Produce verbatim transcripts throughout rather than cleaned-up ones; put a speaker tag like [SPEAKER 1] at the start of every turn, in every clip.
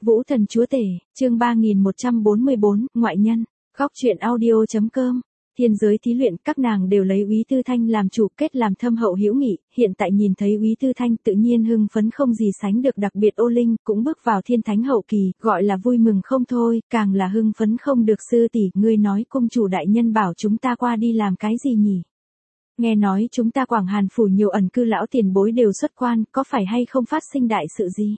[SPEAKER 1] Vũ Thần Chúa Tể, chương ba nghìn một trăm bốn mươi bốn, ngoại nhân, góc truyện audio chấm com. Thiên giới thí luyện, các nàng đều lấy Úy Tư Thanh làm chủ, kết làm thâm hậu hữu nghị, hiện tại nhìn thấy Úy Tư Thanh tự nhiên hưng phấn không gì sánh được, đặc biệt Ô Linh cũng bước vào thiên thánh hậu kỳ, gọi là vui mừng không thôi, càng là hưng phấn không được. Sư tỷ, ngươi nói cung chủ đại nhân bảo chúng ta qua đi làm cái gì nhỉ? Nghe nói chúng ta Quảng Hàn phủ nhiều ẩn cư lão tiền bối đều xuất quan, có phải hay không phát sinh đại sự gì?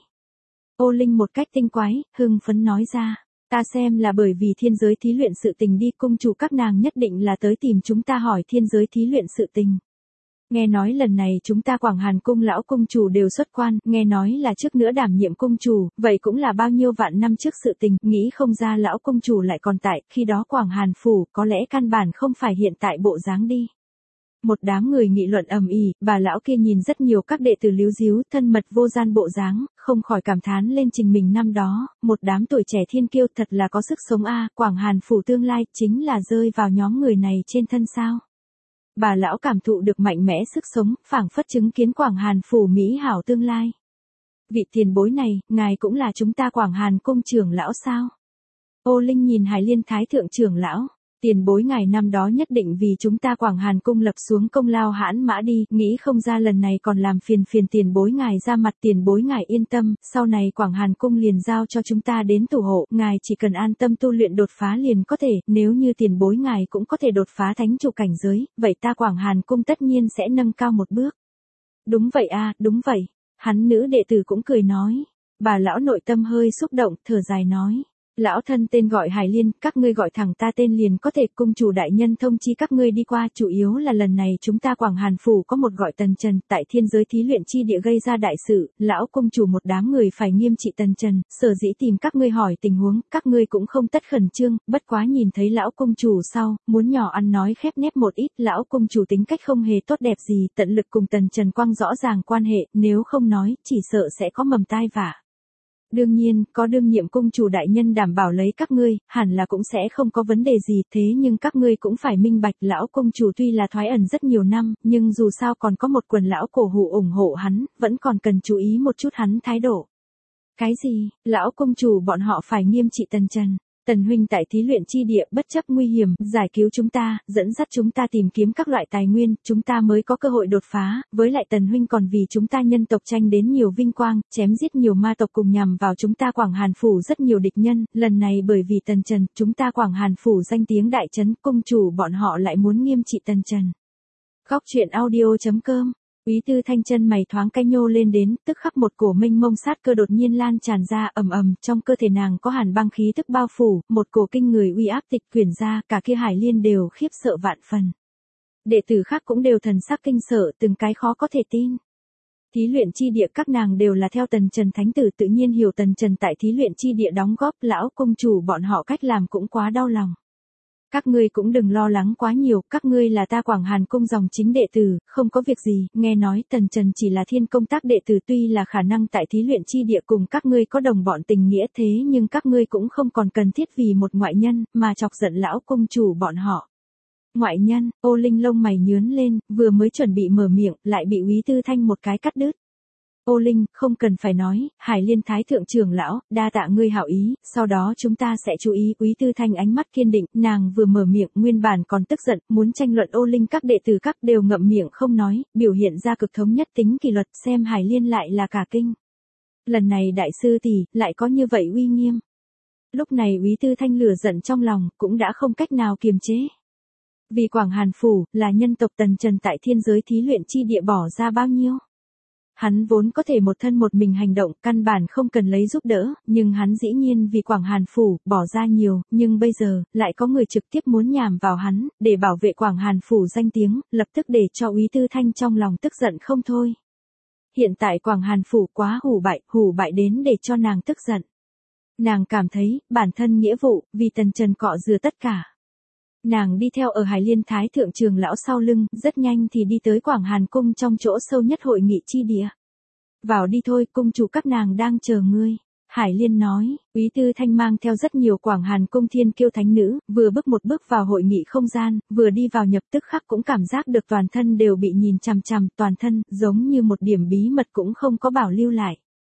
[SPEAKER 1] Ô Linh một cách tinh quái, hưng phấn nói ra. Ta xem là bởi vì thiên giới thí luyện sự tình đi, cung chủ các nàng nhất định là tới tìm chúng ta hỏi thiên giới thí luyện sự tình. Nghe nói lần này chúng ta Quảng Hàn cung lão cung chủ đều xuất quan, nghe nói là trước nữa đảm nhiệm cung chủ, vậy cũng là bao nhiêu vạn năm trước sự tình, nghĩ không ra lão cung chủ lại còn tại, khi đó Quảng Hàn phủ có lẽ căn bản không phải hiện tại bộ dáng đi. Một đám người nghị luận ầm ĩ, bà lão kia nhìn rất nhiều các đệ tử líu díu, thân mật vô gian bộ dáng, không khỏi cảm thán lên trình mình năm đó, một đám tuổi trẻ thiên kiêu thật là có sức sống a, Quảng Hàn phủ tương lai chính là rơi vào nhóm người này trên thân sao. Bà lão cảm thụ được mạnh mẽ sức sống, phảng phất chứng kiến Quảng Hàn phủ mỹ hảo tương lai. Vị tiền bối này, ngài cũng là chúng ta Quảng Hàn cung trưởng lão sao? Ô Linh nhìn Hải Liên Thái thượng trưởng lão. Tiền bối ngài năm đó nhất định vì chúng ta Quảng Hàn cung lập xuống công lao hãn mã đi, nghĩ không ra lần này còn làm phiền phiền tiền bối ngài ra mặt. Tiền bối ngài yên tâm, sau này Quảng Hàn cung liền giao cho chúng ta đến thủ hộ, ngài chỉ cần an tâm tu luyện đột phá liền có thể, nếu như tiền bối ngài cũng có thể đột phá thánh chủ cảnh giới, vậy ta Quảng Hàn cung tất nhiên sẽ nâng cao một bước. Đúng vậy a, đúng vậy. Hắn nữ đệ tử cũng cười nói. Bà lão nội tâm hơi xúc động, thở dài nói. Lão thân tên gọi Hải Liên, các ngươi gọi thẳng ta tên liền có thể, cung chủ đại nhân thông chi các ngươi đi qua, chủ yếu là lần này chúng ta Quảng Hàn phủ có một gọi Tần Trần, tại thiên giới thí luyện chi địa gây ra đại sự, lão cung chủ một đám người phải nghiêm trị Tần Trần, sở dĩ tìm các ngươi hỏi tình huống, các ngươi cũng không tất khẩn trương, bất quá nhìn thấy lão cung chủ sau, muốn nhỏ ăn nói khép nép một ít, lão cung chủ tính cách không hề tốt đẹp gì, tận lực cùng Tần Trần quang rõ ràng quan hệ, nếu không nói, chỉ sợ sẽ có mầm tai vạ. Đương nhiên, có đương nhiệm cung chủ đại nhân đảm bảo lấy các ngươi, hẳn là cũng sẽ không có vấn đề gì, thế nhưng các ngươi cũng phải minh bạch, lão cung chủ tuy là thoái ẩn rất nhiều năm, nhưng dù sao còn có một quần lão cổ hủ ủng hộ hắn, vẫn còn cần chú ý một chút hắn thái độ. Cái gì, lão cung chủ bọn họ phải nghiêm trị Tần Trần. Tần huynh tại thí luyện chi địa bất chấp nguy hiểm, giải cứu chúng ta, dẫn dắt chúng ta tìm kiếm các loại tài nguyên, chúng ta mới có cơ hội đột phá, với lại Tần huynh còn vì chúng ta nhân tộc tranh đến nhiều vinh quang, chém giết nhiều ma tộc cùng nhằm vào chúng ta Quảng Hàn phủ rất nhiều địch nhân, lần này bởi vì Tần Trần, chúng ta Quảng Hàn phủ danh tiếng đại chấn, cung chủ bọn họ lại muốn nghiêm trị Tần Trần. Góc truyện audio chấm com. Úy Tư Thanh chân mày thoáng cay nhô lên đến, tức khắc một cổ mênh mông sát cơ đột nhiên lan tràn ra, ầm ầm, trong cơ thể nàng có hàn băng khí tức bao phủ, một cổ kinh người uy áp tịch quyển ra, cả kia Hải Liên đều khiếp sợ vạn phần. Đệ tử khác cũng đều thần sắc kinh sợ, từng cái khó có thể tin. Thí luyện chi địa các nàng đều là theo Tần Trần thánh tử, tự nhiên hiểu Tần Trần tại thí luyện chi địa đóng góp, lão cung chủ bọn họ cách làm cũng quá đau lòng. Các ngươi cũng đừng lo lắng quá nhiều, các ngươi là ta Quảng Hàn cung dòng chính đệ tử, không có việc gì, nghe nói Tần Trần chỉ là thiên công tác đệ tử, tuy là khả năng tại thí luyện chi địa cùng các ngươi có đồng bọn tình nghĩa, thế nhưng các ngươi cũng không còn cần thiết vì một ngoại nhân, mà chọc giận lão cung chủ bọn họ. Ngoại nhân, Ô Linh lông mày nhướn lên, vừa mới chuẩn bị mở miệng, lại bị Úy Tư Thanh một cái cắt đứt. Ô Linh, không cần phải nói, Hải Liên Thái thượng trưởng lão, đa tạ ngươi hảo ý, sau đó chúng ta sẽ chú ý. Úy Tư Thanh ánh mắt kiên định, nàng vừa mở miệng, nguyên bản còn tức giận, muốn tranh luận Ô Linh các đệ tử các đều ngậm miệng không nói, biểu hiện ra cực thống nhất tính kỷ luật, xem Hải Liên lại là cả kinh. Lần này đại sư tỷ, lại có như vậy uy nghiêm. Lúc này Úy Tư Thanh lửa giận trong lòng, cũng đã không cách nào kiềm chế. Vì Quảng Hàn phủ, là nhân tộc Tần Trần tại thiên giới thí luyện chi địa bỏ ra bao nhiêu? Hắn vốn có thể một thân một mình hành động, căn bản không cần lấy giúp đỡ, nhưng hắn dĩ nhiên vì Quảng Hàn phủ, bỏ ra nhiều, nhưng bây giờ, lại có người trực tiếp muốn nhằm vào hắn, để bảo vệ Quảng Hàn phủ danh tiếng, lập tức để cho Úy Tư Thanh trong lòng tức giận không thôi. Hiện tại Quảng Hàn phủ quá hủ bại, hủ bại đến để cho nàng tức giận. Nàng cảm thấy, bản thân nghĩa vụ, vì Tần Trần cọ rửa tất cả. Nàng đi theo ở Hải Liên Thái thượng trường lão sau lưng, rất nhanh thì đi tới Quảng Hàn cung trong chỗ sâu nhất hội nghị chi địa. Vào đi thôi, cung chủ các nàng đang chờ ngươi. Hải Liên nói, Úy Tư Thanh mang theo rất nhiều Quảng Hàn cung thiên kiêu thánh nữ, vừa bước một bước vào hội nghị không gian, vừa đi vào nhập tức khắc cũng cảm giác được toàn thân đều bị nhìn chằm chằm, toàn thân, giống như một điểm bí mật cũng không có bảo lưu lại.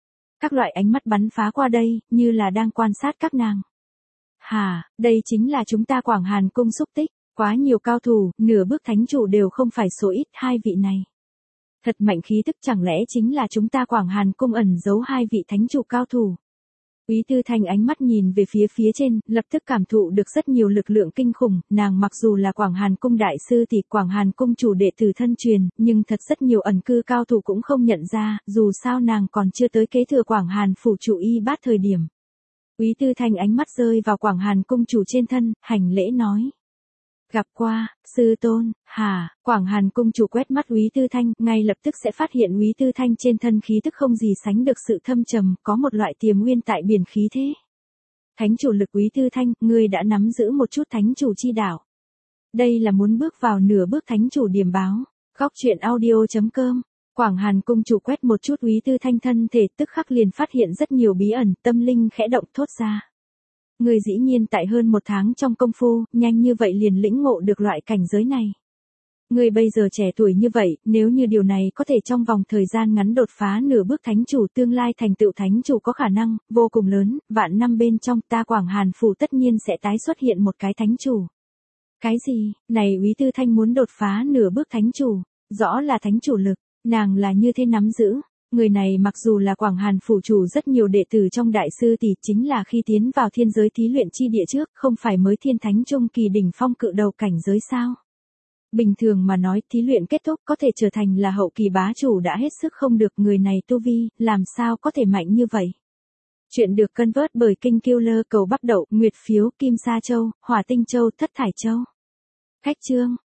[SPEAKER 1] Các loại ánh mắt bắn phá qua đây, như là đang quan sát các nàng. Hà, đây chính là chúng ta Quảng Hàn Cung xúc tích, quá nhiều cao thủ, nửa bước thánh chủ đều không phải số ít, hai vị này. Thật mạnh khí tức, chẳng lẽ chính là chúng ta Quảng Hàn Cung ẩn giấu hai vị thánh chủ cao thủ. Úy Tư Thanh ánh mắt nhìn về phía phía trên, lập tức cảm thụ được rất nhiều lực lượng kinh khủng, nàng mặc dù là Quảng Hàn Cung đại sư thì Quảng Hàn Cung chủ đệ tử thân truyền, nhưng thật rất nhiều ẩn cư cao thủ cũng không nhận ra, dù sao nàng còn chưa tới kế thừa Quảng Hàn phủ chủ y bát thời điểm. Úy Tư Thanh ánh mắt rơi vào Quảng Hàn Cung chủ trên thân, hành lễ nói. Gặp qua, sư tôn, hà, Quảng Hàn Cung chủ quét mắt Úy Tư Thanh, ngay lập tức sẽ phát hiện Úy Tư Thanh trên thân khí tức không gì sánh được sự thâm trầm, có một loại tiềm nguyên tại biển khí thế. Thánh chủ lực Úy Tư Thanh, ngươi đã nắm giữ một chút thánh chủ chi đạo. Đây là muốn bước vào nửa bước thánh chủ điểm báo. Góc truyện audio chấm com. Quảng Hàn Cung chủ quét một chút Úy Tư Thanh thân thể, tức khắc liền phát hiện rất nhiều bí ẩn, tâm linh khẽ động thốt ra. Người dĩ nhiên tại hơn một tháng trong công phu, nhanh như vậy liền lĩnh ngộ được loại cảnh giới này. Người bây giờ trẻ tuổi như vậy, nếu như điều này có thể trong vòng thời gian ngắn đột phá nửa bước thánh chủ, tương lai thành tựu thánh chủ có khả năng, vô cùng lớn, vạn năm bên trong ta Quảng Hàn phủ tất nhiên sẽ tái xuất hiện một cái thánh chủ. Cái gì, này Úy Tư Thanh muốn đột phá nửa bước thánh chủ, rõ là thánh chủ lực, nàng là như thế nắm giữ. Người này mặc dù là Quảng Hàn phủ chủ rất nhiều đệ tử trong đại sư thì chính là khi tiến vào thiên giới thí luyện chi địa trước, không phải mới thiên thánh trung kỳ đỉnh phong cự đầu cảnh giới sao. Bình thường mà nói thí luyện kết thúc có thể trở thành là hậu kỳ bá chủ đã hết sức không được, người này tu vi, làm sao có thể mạnh như vậy. Chuyện được cân vớt bởi Kinh Killer cầu Bắc Đậu, Nguyệt Phiếu, Kim Sa Châu, Hỏa Tinh Châu, Thất Thải Châu. Khách chương.